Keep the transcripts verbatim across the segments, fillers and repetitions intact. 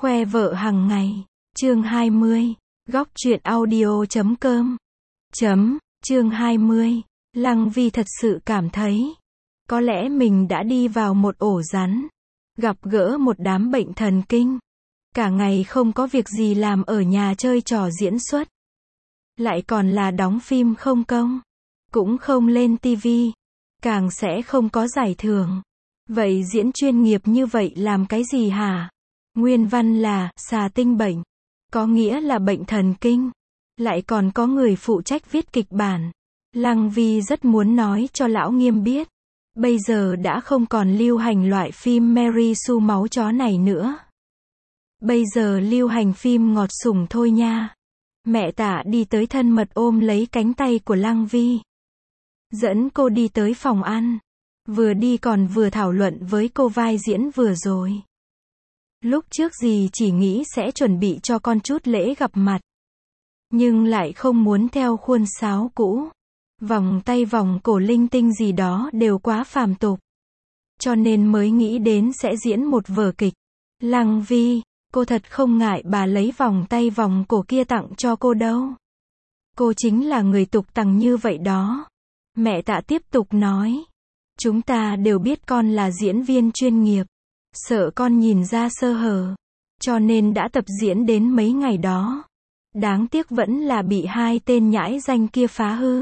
Khoe vợ hàng ngày. Chương hai mươi. Góc truyện audio chấm com. Chấm. Chương hai mươi. Lăng Vi thật sự cảm thấy, có lẽ mình đã đi vào một ổ rắn. Gặp gỡ một đám bệnh thần kinh. Cả ngày không có việc gì làm ở nhà chơi trò diễn xuất. Lại còn là đóng phim không công. Cũng không lên tivi. Càng sẽ không có giải thưởng. Vậy diễn chuyên nghiệp như vậy làm cái gì hả? Nguyên văn là, xà tinh bệnh. Có nghĩa là bệnh thần kinh. Lại còn có người phụ trách viết kịch bản. Lăng Vi rất muốn nói cho lão Nghiêm biết. Bây giờ đã không còn lưu hành loại phim Mary Sue máu chó này nữa. Bây giờ lưu hành phim ngọt sủng thôi nha. Mẹ Tạ đi tới thân mật ôm lấy cánh tay của Lăng Vi. Dẫn cô đi tới phòng ăn. Vừa đi còn vừa thảo luận với cô vai diễn vừa rồi. Lúc trước dì chỉ nghĩ sẽ chuẩn bị cho con chút lễ gặp mặt. Nhưng lại không muốn theo khuôn sáo cũ. Vòng tay vòng cổ linh tinh gì đó đều quá phàm tục. Cho nên mới nghĩ đến sẽ diễn một vở kịch. Lăng Vi, cô thật không ngại bà lấy vòng tay vòng cổ kia tặng cho cô đâu. Cô chính là người tục tằng như vậy đó. Mẹ Tạ tiếp tục nói. Chúng ta đều biết con là diễn viên chuyên nghiệp. Sợ con nhìn ra sơ hở. Cho nên đã tập diễn đến mấy ngày đó. Đáng tiếc vẫn là bị hai tên nhãi danh kia phá hư.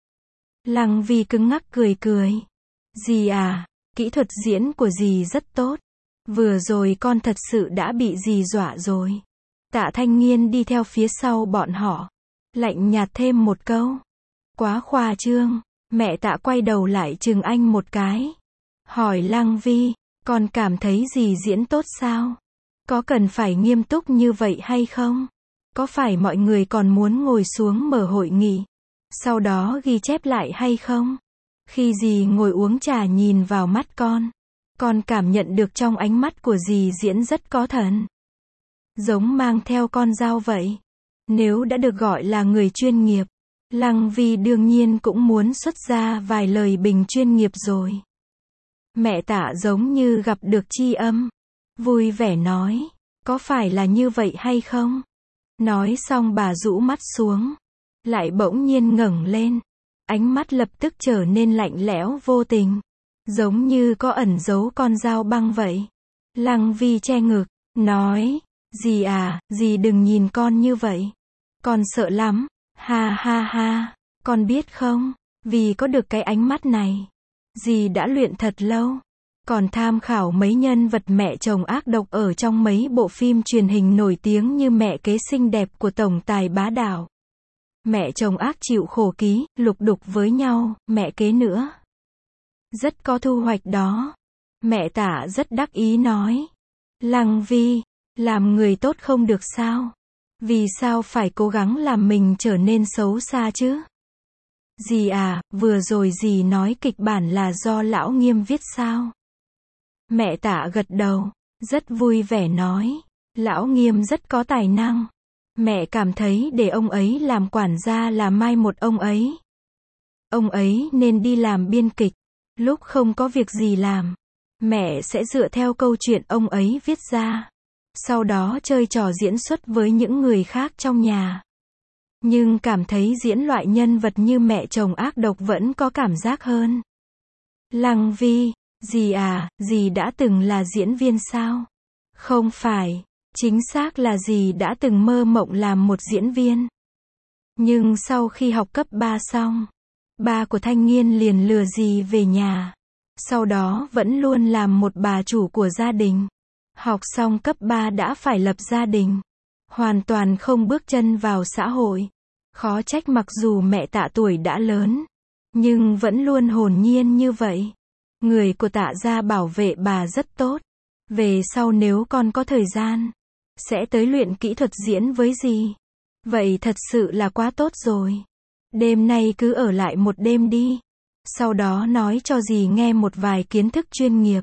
Lăng Vi cứng ngắc cười cười. Dì à, kỹ thuật diễn của dì rất tốt. Vừa rồi con thật sự đã bị dì dọa rồi. Tạ Thanh Nghiên đi theo phía sau bọn họ. Lạnh nhạt thêm một câu. Quá khoa trương. Mẹ Tạ quay đầu lại chừng anh một cái. Hỏi Lăng Vi, con cảm thấy dì diễn tốt sao? Có cần phải nghiêm túc như vậy hay không? Có phải mọi người còn muốn ngồi xuống mở hội nghị? Sau đó ghi chép lại hay không? Khi dì ngồi uống trà nhìn vào mắt con. Con cảm nhận được trong ánh mắt của dì diễn rất có thần. Giống mang theo con dao vậy. Nếu đã được gọi là người chuyên nghiệp. Lăng Vi đương nhiên cũng muốn xuất ra vài lời bình chuyên nghiệp rồi. Mẹ Tạ giống như gặp được tri âm. Vui vẻ nói. Có phải là như vậy hay không? Nói xong bà rũ mắt xuống. Lại bỗng nhiên ngẩng lên. Ánh mắt lập tức trở nên lạnh lẽo vô tình. Giống như có ẩn giấu con dao băng vậy. Lăng Vi che ngực. Nói. Dì à, dì đừng nhìn con như vậy. Con sợ lắm. Ha ha ha. Con biết không? Vì có được cái ánh mắt này. Dì đã luyện thật lâu. Còn tham khảo mấy nhân vật mẹ chồng ác độc ở trong mấy bộ phim truyền hình nổi tiếng như Mẹ kế xinh đẹp của tổng tài bá đạo. Mẹ chồng ác chịu khổ ký, lục đục với nhau, mẹ kế nữa. Rất có thu hoạch đó. Mẹ Tạ rất đắc ý nói. Lăng Vi, làm người tốt không được sao? Vì sao phải cố gắng làm mình trở nên xấu xa chứ? Dì à, vừa rồi dì nói kịch bản là do lão Nghiêm viết sao? Mẹ Tạ gật đầu, rất vui vẻ nói. Lão Nghiêm rất có tài năng. Mẹ cảm thấy để ông ấy làm quản gia là mai một ông ấy. Ông ấy nên đi làm biên kịch. Lúc không có việc gì làm, mẹ sẽ dựa theo câu chuyện ông ấy viết ra. Sau đó chơi trò diễn xuất với những người khác trong nhà. Nhưng cảm thấy diễn loại nhân vật như mẹ chồng ác độc vẫn có cảm giác hơn. Lăng Vi, dì à, dì đã từng là diễn viên sao? Không phải, chính xác là dì đã từng mơ mộng làm một diễn viên. Nhưng sau khi học cấp ba xong, ba của Thanh Nghiên liền lừa dì về nhà. Sau đó vẫn luôn làm một bà chủ của gia đình. Học xong cấp ba đã phải lập gia đình. Hoàn toàn không bước chân vào xã hội. Khó trách mặc dù mẹ Tạ tuổi đã lớn, nhưng vẫn luôn hồn nhiên như vậy. Người của Tạ gia bảo vệ bà rất tốt. Về sau nếu con có thời gian, sẽ tới luyện kỹ thuật diễn với dì. Vậy thật sự là quá tốt rồi. Đêm nay cứ ở lại một đêm đi. Sau đó nói cho dì nghe một vài kiến thức chuyên nghiệp.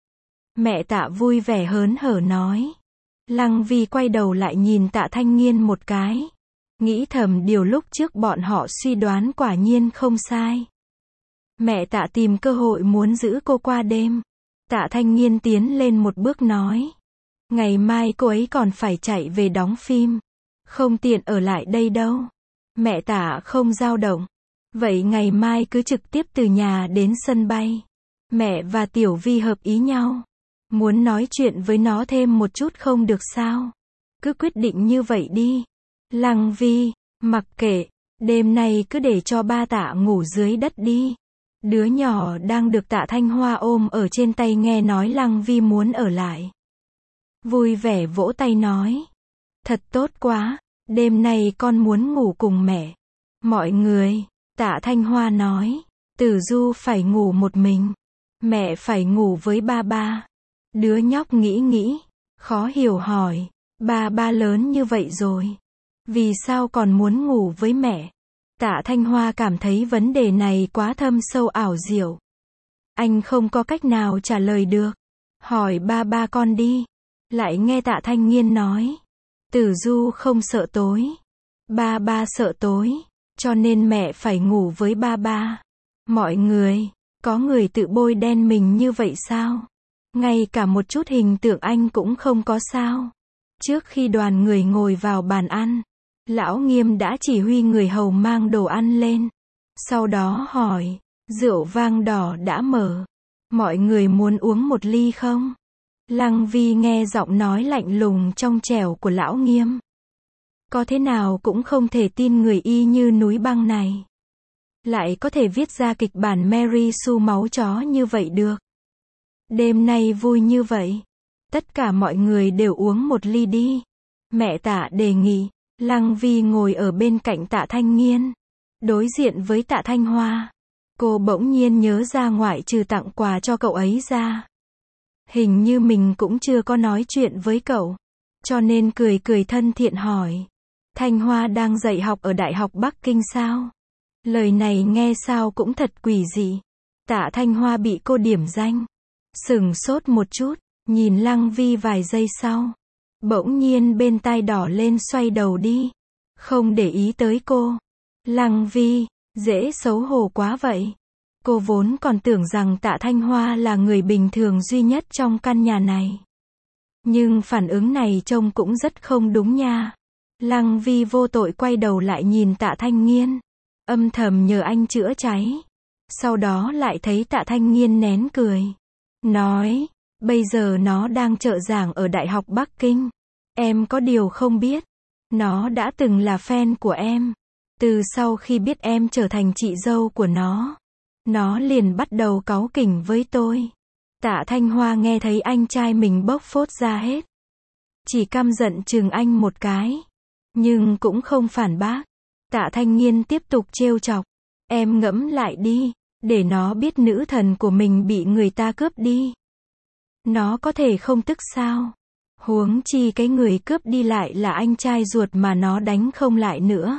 Mẹ Tạ vui vẻ hớn hở nói. Lăng Vi quay đầu lại nhìn Tạ Thanh Nghiên một cái. Nghĩ thầm điều lúc trước bọn họ suy đoán quả nhiên không sai. Mẹ Tạ tìm cơ hội muốn giữ cô qua đêm. Tạ Thanh Nghiên tiến lên một bước nói. Ngày mai cô ấy còn phải chạy về đóng phim. Không tiện ở lại đây đâu. Mẹ Tạ không dao động. Vậy ngày mai cứ trực tiếp từ nhà đến sân bay. Mẹ và Tiểu Vi hợp ý nhau. Muốn nói chuyện với nó thêm một chút không được sao? Cứ quyết định như vậy đi. Lăng Vi, mặc kệ, đêm nay cứ để cho ba Tạ ngủ dưới đất đi. Đứa nhỏ đang được Tạ Thanh Hoa ôm ở trên tay nghe nói Lăng Vi muốn ở lại. Vui vẻ vỗ tay nói. Thật tốt quá, đêm nay con muốn ngủ cùng mẹ. Mọi người, Tạ Thanh Hoa nói. Tử Du phải ngủ một mình. Mẹ phải ngủ với ba ba. Đứa nhóc nghĩ nghĩ, khó hiểu hỏi. Ba ba lớn như vậy rồi. Vì sao còn muốn ngủ với mẹ? Tạ Thanh Hoa cảm thấy vấn đề này quá thâm sâu ảo diệu. Anh không có cách nào trả lời được. Hỏi ba ba con đi. Lại nghe Tạ Thanh Nghiên nói. Tử Du không sợ tối. Ba ba sợ tối. Cho nên mẹ phải ngủ với ba ba. Mọi người, có người tự bôi đen mình như vậy sao? Ngay cả một chút hình tượng anh cũng không có sao? Trước khi đoàn người ngồi vào bàn ăn, Lão Nghiêm đã chỉ huy người hầu mang đồ ăn lên. Sau đó hỏi, rượu vang đỏ đã mở. Mọi người muốn uống một ly không? Lăng Vi nghe giọng nói lạnh lùng trong trẻo của Lão Nghiêm. Có thế nào cũng không thể tin người y như núi băng này lại có thể viết ra kịch bản Mary Sue máu chó như vậy được. Đêm nay vui như vậy. Tất cả mọi người đều uống một ly đi. Mẹ Tạ đề nghị. Lăng Vi ngồi ở bên cạnh Tạ Thanh Nghiên. Đối diện với Tạ Thanh Hoa. Cô bỗng nhiên nhớ ra ngoại trừ tặng quà cho cậu ấy ra. Hình như mình cũng chưa có nói chuyện với cậu. Cho nên cười cười thân thiện hỏi. Thanh Hoa đang dạy học ở Đại học Bắc Kinh sao? Lời này nghe sao cũng thật quỷ dị. Tạ Thanh Hoa bị cô điểm danh. Sửng sốt một chút, nhìn Lăng Vi vài giây sau. Bỗng nhiên bên tai đỏ lên xoay đầu đi. Không để ý tới cô. Lăng Vi, dễ xấu hổ quá vậy. Cô vốn còn tưởng rằng Tạ Thanh Hoa là người bình thường duy nhất trong căn nhà này. Nhưng phản ứng này trông cũng rất không đúng nha. Lăng Vi vô tội quay đầu lại nhìn Tạ Thanh Nghiên. Âm thầm nhờ anh chữa cháy. Sau đó lại thấy Tạ Thanh Nghiên nén cười. Nói, bây giờ nó đang trợ giảng ở Đại học Bắc Kinh. Em có điều không biết. Nó đã từng là fan của em. Từ sau khi biết em trở thành chị dâu của nó, nó liền bắt đầu cáu kỉnh với tôi. Tạ Thanh Hoa nghe thấy anh trai mình bốc phốt ra hết. Chỉ căm giận chừng anh một cái. Nhưng cũng không phản bác. Tạ Thanh Nghiên tiếp tục trêu chọc. Em ngẫm lại đi. Để nó biết nữ thần của mình bị người ta cướp đi. Nó có thể không tức sao? Huống chi cái người cướp đi lại là anh trai ruột mà nó đánh không lại nữa.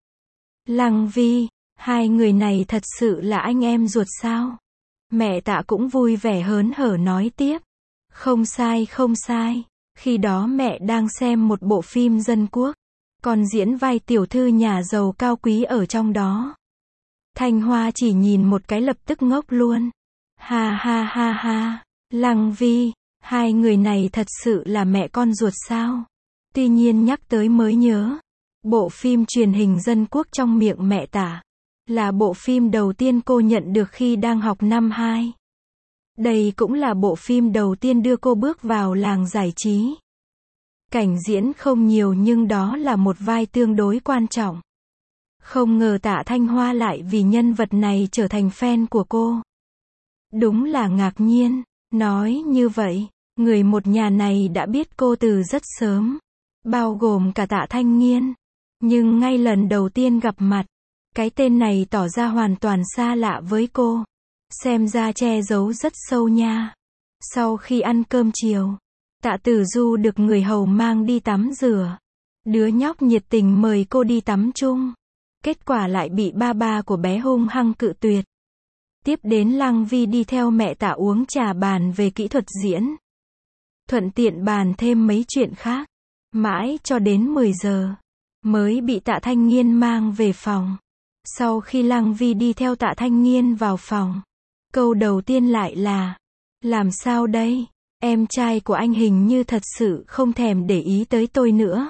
Lăng Vi, hai người này thật sự là anh em ruột sao? Mẹ Tạ cũng vui vẻ hớn hở nói tiếp. Không sai không sai. Khi đó mẹ đang xem một bộ phim dân quốc. Còn diễn vai tiểu thư nhà giàu cao quý ở trong đó. Thanh Hoa chỉ nhìn một cái lập tức ngốc luôn. Ha ha ha ha. Lăng Vi, hai người này thật sự là mẹ con ruột sao? Tuy nhiên nhắc tới mới nhớ. Bộ phim truyền hình dân quốc trong miệng mẹ Tạ là bộ phim đầu tiên cô nhận được khi đang học năm hai. Đây cũng là bộ phim đầu tiên đưa cô bước vào làng giải trí. Cảnh diễn không nhiều nhưng đó là một vai tương đối quan trọng. Không ngờ Tạ Thanh Hoa lại vì nhân vật này trở thành fan của cô. Đúng là ngạc nhiên. Nói như vậy, người một nhà này đã biết cô từ rất sớm. Bao gồm cả Tạ Thanh Nghiên. Nhưng ngay lần đầu tiên gặp mặt, cái tên này tỏ ra hoàn toàn xa lạ với cô. Xem ra che giấu rất sâu nha. Sau khi ăn cơm chiều, Tạ Tử Du được người hầu mang đi tắm rửa. Đứa nhóc nhiệt tình mời cô đi tắm chung. Kết quả lại bị ba ba của bé hung hăng cự tuyệt. Tiếp đến Lăng Vi đi theo mẹ Tạ uống trà bàn về kỹ thuật diễn. Thuận tiện bàn thêm mấy chuyện khác. Mãi cho đến mười giờ. Mới bị Tạ Thanh Nghiên mang về phòng. Sau khi Lăng Vi đi theo Tạ Thanh Nghiên vào phòng. Câu đầu tiên lại là. Làm sao đây? Em trai của anh hình như thật sự không thèm để ý tới tôi nữa.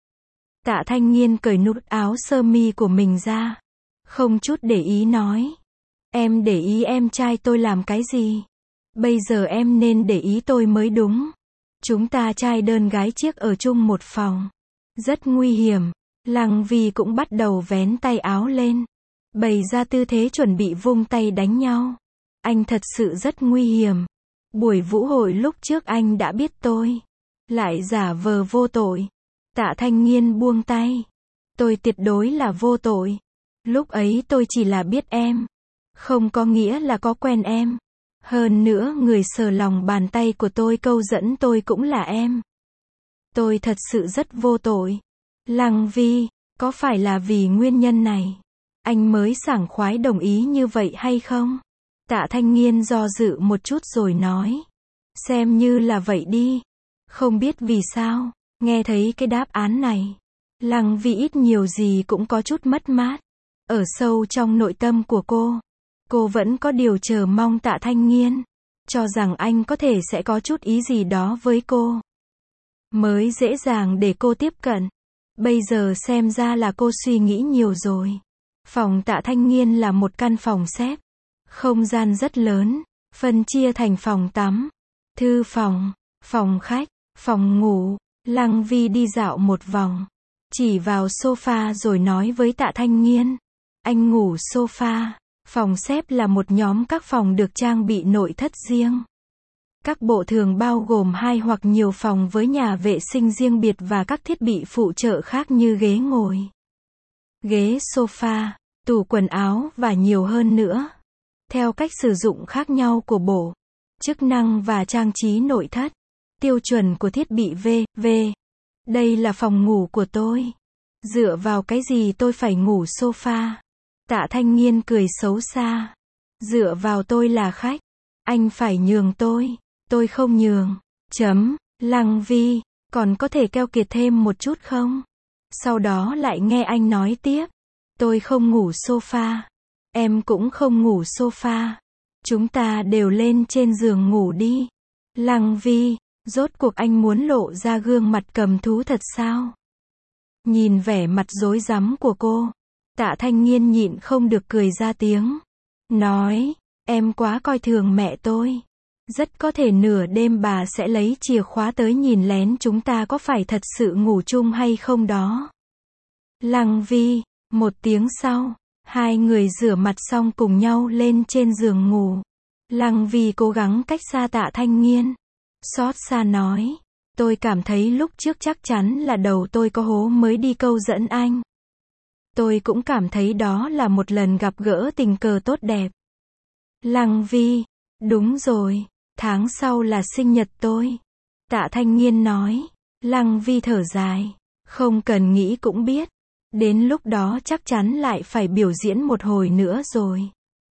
Tạ Thanh Nghiên cởi nút áo sơ mi của mình ra. Không chút để ý nói. Em để ý em trai tôi làm cái gì? Bây giờ em nên để ý tôi mới đúng. Chúng ta trai đơn gái chiếc ở chung một phòng. Rất nguy hiểm. Lăng Vi cũng bắt đầu vén tay áo lên. Bày ra tư thế chuẩn bị vung tay đánh nhau. Anh thật sự rất nguy hiểm. Buổi vũ hội lúc trước anh đã biết tôi. Lại giả vờ vô tội. Tạ Thanh Nghiên buông tay. Tôi tuyệt đối là vô tội. Lúc ấy tôi chỉ là biết em. Không có nghĩa là có quen em. Hơn nữa người sờ lòng bàn tay của tôi câu dẫn tôi cũng là em. Tôi thật sự rất vô tội. Lăng Vi, có phải là vì nguyên nhân này anh mới sảng khoái đồng ý như vậy hay không? Tạ Thanh Nghiên do dự một chút rồi nói. Xem như là vậy đi. Không biết vì sao, nghe thấy cái đáp án này. Lăng Vi ít nhiều gì cũng có chút mất mát. Ở sâu trong nội tâm của cô, cô vẫn có điều chờ mong Tạ Thanh Nghiên. Cho rằng anh có thể sẽ có chút ý gì đó với cô. Mới dễ dàng để cô tiếp cận. Bây giờ xem ra là cô suy nghĩ nhiều rồi. Phòng Tạ Thanh Nghiên là một căn phòng xếp. Không gian rất lớn, phân chia thành phòng tắm, thư phòng, phòng khách, phòng ngủ. Lăng Vi đi dạo một vòng, chỉ vào sofa rồi nói với Tạ Thanh Nghiên. Anh ngủ sofa. Phòng xếp là một nhóm các phòng được trang bị nội thất riêng. Các bộ thường bao gồm hai hoặc nhiều phòng với nhà vệ sinh riêng biệt và các thiết bị phụ trợ khác như ghế ngồi, ghế sofa, tủ quần áo và nhiều hơn nữa. Theo cách sử dụng khác nhau của bộ, chức năng và trang trí nội thất, tiêu chuẩn của thiết bị vê vê. Đây là phòng ngủ của tôi. Dựa vào cái gì tôi phải ngủ sofa? Tạ Thanh Nghiên cười xấu xa. Dựa vào tôi là khách. Anh phải nhường tôi. Tôi không nhường. Chấm. Lăng Vi, còn có thể keo kiệt thêm một chút không? Sau đó lại nghe anh nói tiếp. Tôi không ngủ sofa. Em cũng không ngủ sofa. Chúng ta đều lên trên giường ngủ đi. Lăng Vi, rốt cuộc anh muốn lộ ra gương mặt cầm thú thật sao? Nhìn vẻ mặt rối rắm của cô, Tạ Thanh Nghiên nhịn không được cười ra tiếng. Nói, em quá coi thường mẹ tôi. Rất có thể nửa đêm bà sẽ lấy chìa khóa tới nhìn lén chúng ta có phải thật sự ngủ chung hay không đó. Lăng Vi, một tiếng sau, hai người rửa mặt xong cùng nhau lên trên giường ngủ. Lăng Vi cố gắng cách xa Tạ Thanh Nghiên. Xót xa nói, tôi cảm thấy lúc trước chắc chắn là đầu tôi có hố mới đi câu dẫn anh. Tôi cũng cảm thấy đó là một lần gặp gỡ tình cờ tốt đẹp. Lăng Vi, đúng rồi, tháng sau là sinh nhật tôi. Tạ Thanh Nghiên nói. Lăng Vi thở dài, không cần nghĩ cũng biết. Đến lúc đó chắc chắn lại phải biểu diễn một hồi nữa rồi.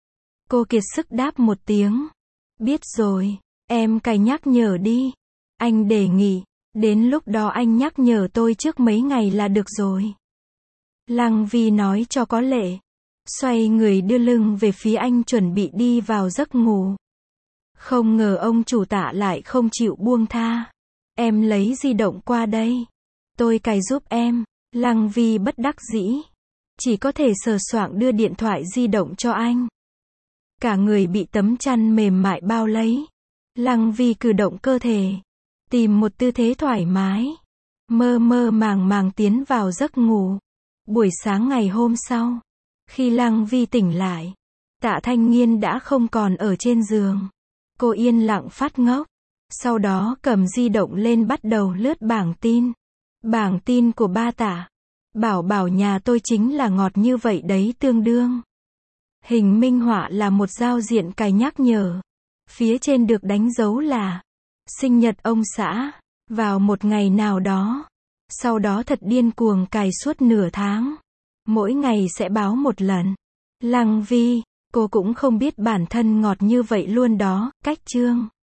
Cô kiệt sức đáp một tiếng. Biết rồi, em cày nhắc nhở đi. Anh đề nghị, đến lúc đó anh nhắc nhở tôi trước mấy ngày là được rồi. Lăng Vi nói cho có lệ. Xoay người đưa lưng về phía anh chuẩn bị đi vào giấc ngủ. Không ngờ ông chủ Tạ lại không chịu buông tha. Em lấy di động qua đây. Tôi cài giúp em. Lăng Vi bất đắc dĩ. Chỉ có thể sờ soạng đưa điện thoại di động cho anh. Cả người bị tấm chăn mềm mại bao lấy. Lăng Vi cử động cơ thể. Tìm một tư thế thoải mái. Mơ mơ màng màng tiến vào giấc ngủ. Buổi sáng ngày hôm sau, khi Lăng Vi tỉnh lại, Tạ Thanh Nghiên đã không còn ở trên giường. Cô yên lặng phát ngốc. Sau đó cầm di động lên bắt đầu lướt bảng tin. Bảng tin của ba Tạ. Bảo bảo nhà tôi chính là ngọt như vậy đấy tương đương. Hình minh họa là một giao diện cài nhắc nhở. Phía trên được đánh dấu là sinh nhật ông xã, vào một ngày nào đó. Sau đó thật điên cuồng cài suốt nửa tháng. Mỗi ngày sẽ báo một lần. Lăng Vi, cô cũng không biết bản thân ngọt như vậy luôn đó, cách chương.